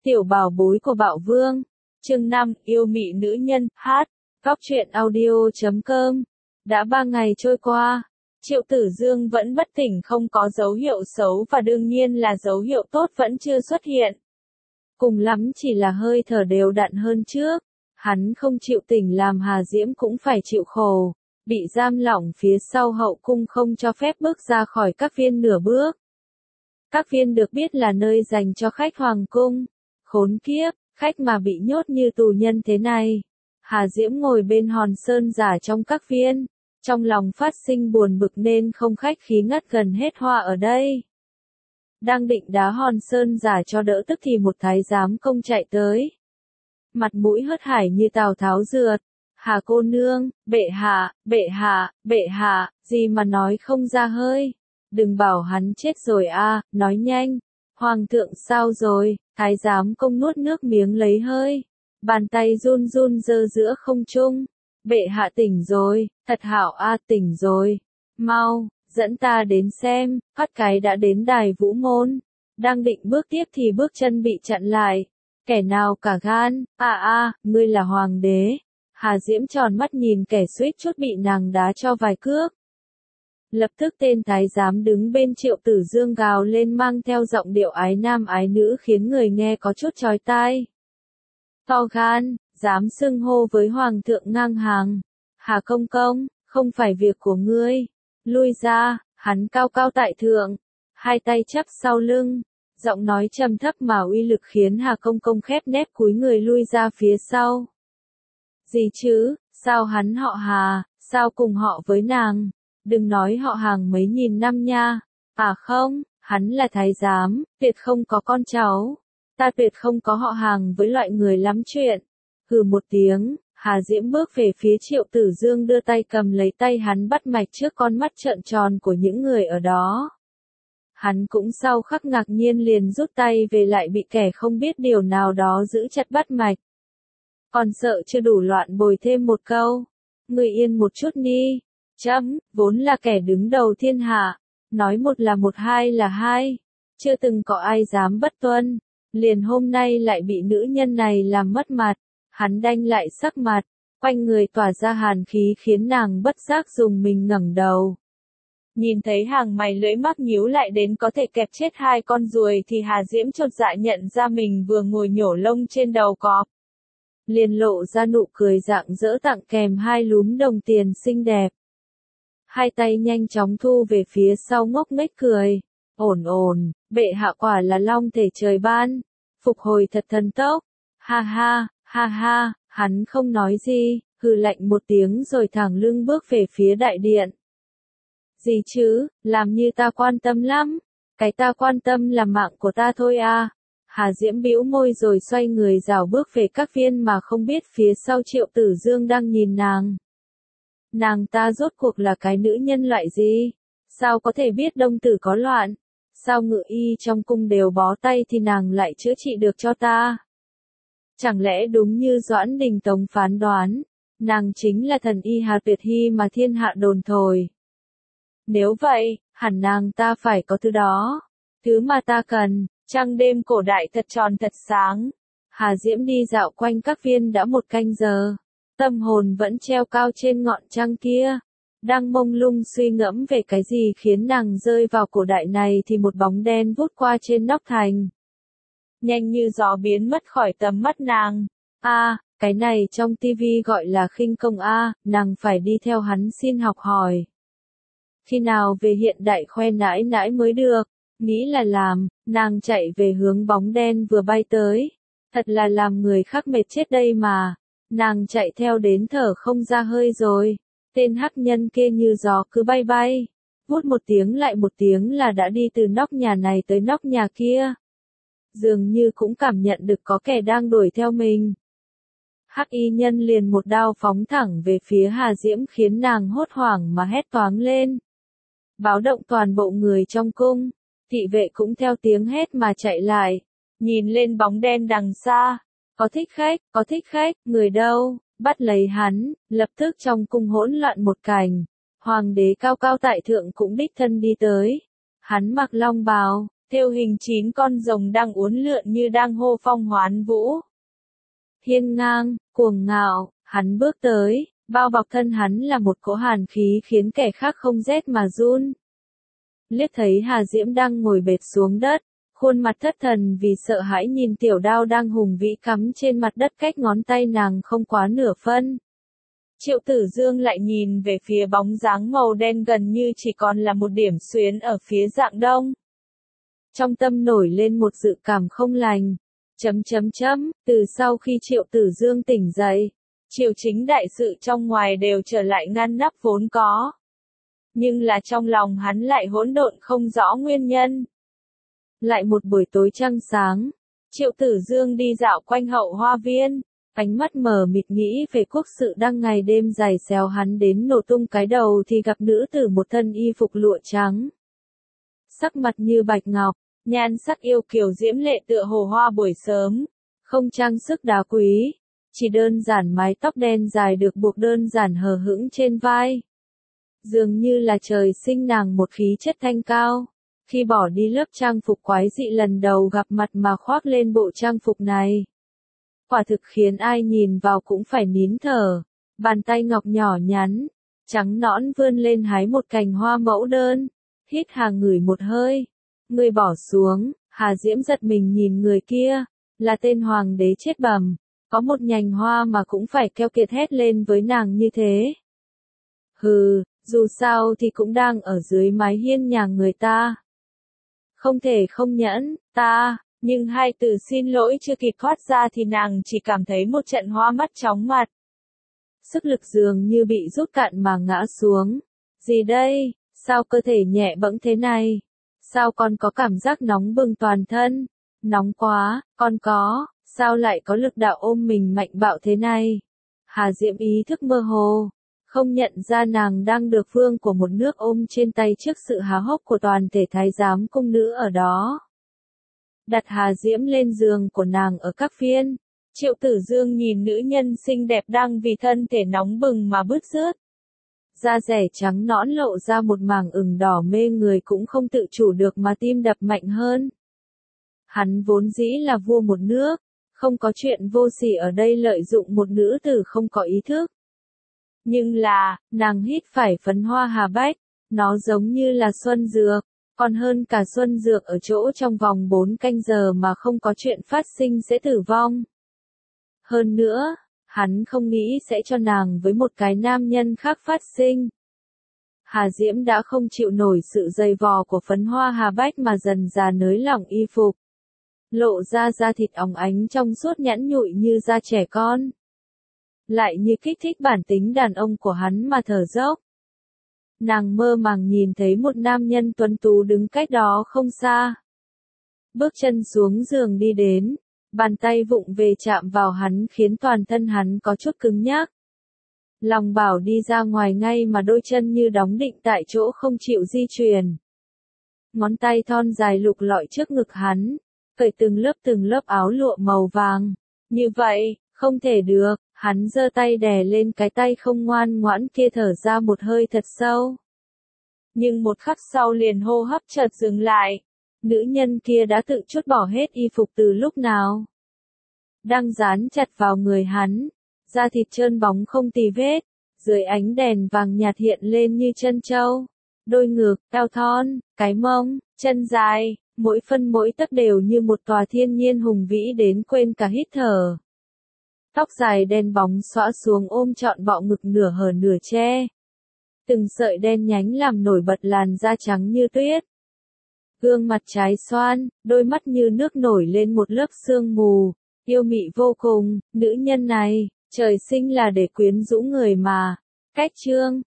Tiểu bảo bối của Bạo Vương. Chương 5, yêu mị nữ nhân, hát. Góc truyện audio.com. Đã 3 ngày trôi qua, Triệu Tử Dương vẫn bất tỉnh, không có dấu hiệu xấu và đương nhiên là dấu hiệu tốt vẫn chưa xuất hiện. Cùng lắm chỉ là hơi thở đều đặn hơn trước. Hắn không chịu tỉnh làm Hà Diễm cũng phải chịu khổ, bị giam lỏng phía sau hậu cung không cho phép bước ra khỏi các viên nửa bước. Các viên được biết là nơi dành cho khách hoàng cung. Khốn kiếp, khách mà bị nhốt như tù nhân thế này. Hà Diễm ngồi bên hòn sơn giả trong các viên, trong lòng phát sinh buồn bực nên không khách khí ngắt gần hết hoa ở đây. Đang định đá hòn sơn giả cho đỡ tức thì một thái giám công chạy tới. Mặt mũi hớt hải như Tào Tháo rượt. Hà cô nương, bệ hạ, gì mà nói không ra hơi. Đừng bảo hắn chết rồi a, nói nhanh. Hoàng thượng sao rồi? Thái giám công nuốt nước miếng lấy hơi. Bàn tay run run giơ giữa không trung. Bệ hạ tỉnh rồi, thật hảo a, tỉnh rồi. Mau, dẫn ta đến xem. Phát cái đã đến đài vũ môn. Đang định bước tiếp thì bước chân bị chặn lại. Kẻ nào cả gan, ngươi là hoàng đế. Hà Diễm tròn mắt nhìn kẻ suýt chút bị nàng đá cho vài cước. Lập tức tên thái giám đứng bên Triệu Tử Dương gào lên mang theo giọng điệu ái nam ái nữ khiến người nghe có chút chói tai. To gan, dám xưng hô với hoàng thượng ngang hàng. Hà công công, không phải việc của ngươi. Lui ra, hắn cao cao tại thượng, hai tay chắp sau lưng. Giọng nói trầm thấp mà uy lực khiến Hà công công khép nép cúi người lui ra phía sau. Gì chứ, sao hắn họ Hà, sao cùng họ với nàng? Đừng nói họ hàng mấy nghìn năm nha. À không, hắn là thái giám, tuyệt không có con cháu. Ta tuyệt không có họ hàng với loại người lắm chuyện. Hừ một tiếng, Hà Diễm bước về phía Triệu Tử Dương đưa tay cầm lấy tay hắn bắt mạch trước con mắt trợn tròn của những người ở đó. Hắn cũng sau khắc ngạc nhiên liền rút tay về lại bị kẻ không biết điều nào đó giữ chặt bắt mạch. Còn sợ chưa đủ loạn bồi thêm một câu. Người yên một chút đi. Chấm, vốn là kẻ đứng đầu thiên hạ. Nói một là một, hai là hai. Chưa từng có ai dám bất tuân. Liền hôm nay lại bị nữ nhân này làm mất mặt. Hắn đanh lại sắc mặt. Quanh người tỏa ra hàn khí khiến nàng bất giác dùng mình ngẩng đầu. Nhìn thấy hàng mày lưỡi mắc nhíu lại đến có thể kẹp chết hai con ruồi thì Hà Diễm chột dạ nhận ra mình vừa ngồi nhổ lông trên đầu cọp. Liền lộ ra nụ cười rạng rỡ tặng kèm hai lúm đồng tiền xinh đẹp. Hai tay nhanh chóng thu về phía sau ngốc nghếch cười. Ổn, bệ hạ quả là long thể trời ban. Phục hồi thật thần tốc. Ha ha, hắn không nói gì, hừ lạnh một tiếng rồi thẳng lưng bước về phía đại điện. Gì chứ, làm như ta quan tâm lắm. Cái ta quan tâm là mạng của ta thôi à. Hà Diễm bĩu môi rồi xoay người rảo bước về các viên mà không biết phía sau Triệu Tử Dương đang nhìn nàng. Nàng ta rốt cuộc là cái nữ nhân loại gì? Sao có thể biết đông tử có loạn? Sao ngự y trong cung đều bó tay thì nàng lại chữa trị được cho ta? Chẳng lẽ đúng như Doãn Đình Tống phán đoán, nàng chính là thần y Hà Tuyệt Hy mà thiên hạ đồn thổi? Nếu vậy, hẳn nàng ta phải có thứ đó. Thứ mà ta cần. Trăng đêm cổ đại thật tròn thật sáng. Hà Diễm đi dạo quanh các viên đã một canh giờ. Tâm hồn vẫn treo cao trên ngọn trăng kia. Đang mông lung suy ngẫm về cái gì khiến nàng rơi vào cổ đại này thì một bóng đen vút qua trên nóc thành. Nhanh như gió biến mất khỏi tầm mắt nàng. Cái này trong tivi gọi là khinh công nàng phải đi theo hắn xin học hỏi. Khi nào về hiện đại khoe nãi nãi mới được. Nghĩ là làm, nàng chạy về hướng bóng đen vừa bay tới. Thật là làm người khác mệt chết đây mà. Nàng chạy theo đến thở không ra hơi rồi. Tên hắc nhân kia như gió cứ bay bay. Vút một tiếng lại một tiếng là đã đi từ nóc nhà này tới nóc nhà kia. Dường như cũng cảm nhận được có kẻ đang đuổi theo mình. Hắc y nhân liền một đao phóng thẳng về phía Hà Diễm khiến nàng hốt hoảng mà hét toáng lên. Báo động toàn bộ người trong cung. Thị vệ cũng theo tiếng hét mà chạy lại. Nhìn lên bóng đen đằng xa. Có thích khách, người đâu? Bắt lấy hắn. Lập tức trong cung hỗn loạn một cảnh. Hoàng đế cao cao tại thượng cũng đích thân đi tới. Hắn mặc long bào, thêu hình 9 con rồng đang uốn lượn như đang hô phong hoán vũ. Hiên ngang, cuồng ngạo, hắn bước tới, bao bọc thân hắn là một cỗ hàn khí khiến kẻ khác không rét mà run. Liếc thấy Hà Diễm đang ngồi bệt xuống đất, khuôn mặt thất thần vì sợ hãi nhìn tiểu đao đang hùng vĩ cắm trên mặt đất cách ngón tay nàng không quá nửa phân. Triệu Tử Dương lại nhìn về phía bóng dáng màu đen gần như chỉ còn là một điểm xuyến ở phía dạng đông. Trong tâm nổi lên một dự cảm không lành. Từ sau khi Triệu Tử Dương tỉnh dậy, triều chính đại sự trong ngoài đều trở lại ngăn nắp vốn có. Nhưng là trong lòng hắn lại hỗn độn không rõ nguyên nhân. Lại một buổi tối trăng sáng, Triệu Tử Dương đi dạo quanh hậu hoa viên, ánh mắt mờ mịt nghĩ về quốc sự đang ngày đêm giày xéo hắn đến nổ tung cái đầu thì gặp nữ tử một thân y phục lụa trắng. Sắc mặt như bạch ngọc, nhan sắc yêu kiều diễm lệ tựa hồ hoa buổi sớm, không trang sức đá quý, chỉ đơn giản mái tóc đen dài được buộc đơn giản hờ hững trên vai. Dường như là trời sinh nàng một khí chất thanh cao. Khi bỏ đi lớp trang phục quái dị lần đầu gặp mặt mà khoác lên bộ trang phục này. Quả thực khiến ai nhìn vào cũng phải nín thở. Bàn tay ngọc nhỏ nhắn, trắng nõn vươn lên hái một cành hoa mẫu đơn. Hít hà ngửi một hơi. Người bỏ xuống, Hà Diễm giật mình nhìn người kia. Là tên hoàng đế chết bầm. Có một nhành hoa mà cũng phải keo kiệt hét lên với nàng như thế. Hừ, dù sao thì cũng đang ở dưới mái hiên nhà người ta. Không thể không nhẫn, ta, nhưng hai từ xin lỗi chưa kịp thoát ra thì nàng chỉ cảm thấy một trận hoa mắt chóng mặt. Sức lực dường như bị rút cạn mà ngã xuống. Gì đây, sao cơ thể nhẹ bẫng thế này? Sao con có cảm giác nóng bừng toàn thân? Nóng quá, con có, sao lại có lực đạo ôm mình mạnh bạo thế này? Hà Diễm ý thức mơ hồ. Không nhận ra nàng đang được vương của một nước ôm trên tay trước sự há hốc của toàn thể thái giám cung nữ ở đó. Đặt Hà Diễm lên giường của nàng ở các phiên. Triệu Tử Dương nhìn nữ nhân xinh đẹp đang vì thân thể nóng bừng mà bứt rứt. Da dẻ trắng nõn lộ ra một mảng ửng đỏ mê người cũng không tự chủ được mà tim đập mạnh hơn. Hắn vốn dĩ là vua một nước, không có chuyện vô sỉ ở đây lợi dụng một nữ tử không có ý thức. Nhưng là, nàng hít phải phấn hoa hà bách, nó giống như là xuân dược, còn hơn cả xuân dược ở chỗ trong vòng 4 canh giờ mà không có chuyện phát sinh sẽ tử vong. Hơn nữa, hắn không nghĩ sẽ cho nàng với một cái nam nhân khác phát sinh. Hà Diễm đã không chịu nổi sự dày vò của phấn hoa hà bách mà dần dà nới lỏng y phục. Lộ ra da thịt óng ánh trong suốt nhẵn nhụi như da trẻ con. Lại như kích thích bản tính đàn ông của hắn mà thở dốc. Nàng mơ màng nhìn thấy một nam nhân tuấn tú đứng cách đó không xa. Bước chân xuống giường đi đến, bàn tay vụng về chạm vào hắn khiến toàn thân hắn có chút cứng nhắc. Lòng bảo đi ra ngoài ngay mà đôi chân như đóng định tại chỗ không chịu di chuyển. Ngón tay thon dài lục lọi trước ngực hắn, cởi từng lớp áo lụa màu vàng. Như vậy, không thể được. Hắn giơ tay đè lên cái tay không ngoan ngoãn kia thở ra một hơi thật sâu. Nhưng một khắc sau liền hô hấp chợt dừng lại. Nữ nhân kia đã tự trút bỏ hết y phục từ lúc nào. Đang dán chặt vào người hắn. Da thịt trơn bóng không tì vết. Dưới ánh đèn vàng nhạt hiện lên như chân trâu. Đôi ngực, eo thon, cái mông, chân dài. Mỗi phân mỗi tấc đều như một tòa thiên nhiên hùng vĩ đến quên cả hít thở. Tóc dài đen bóng xõa xuống ôm trọn bọ ngực nửa hở nửa che. Từng sợi đen nhánh làm nổi bật làn da trắng như tuyết. Gương mặt trái xoan, đôi mắt như nước nổi lên một lớp sương mù, yêu mị vô cùng, nữ nhân này, trời sinh là để quyến rũ người mà. Cách chương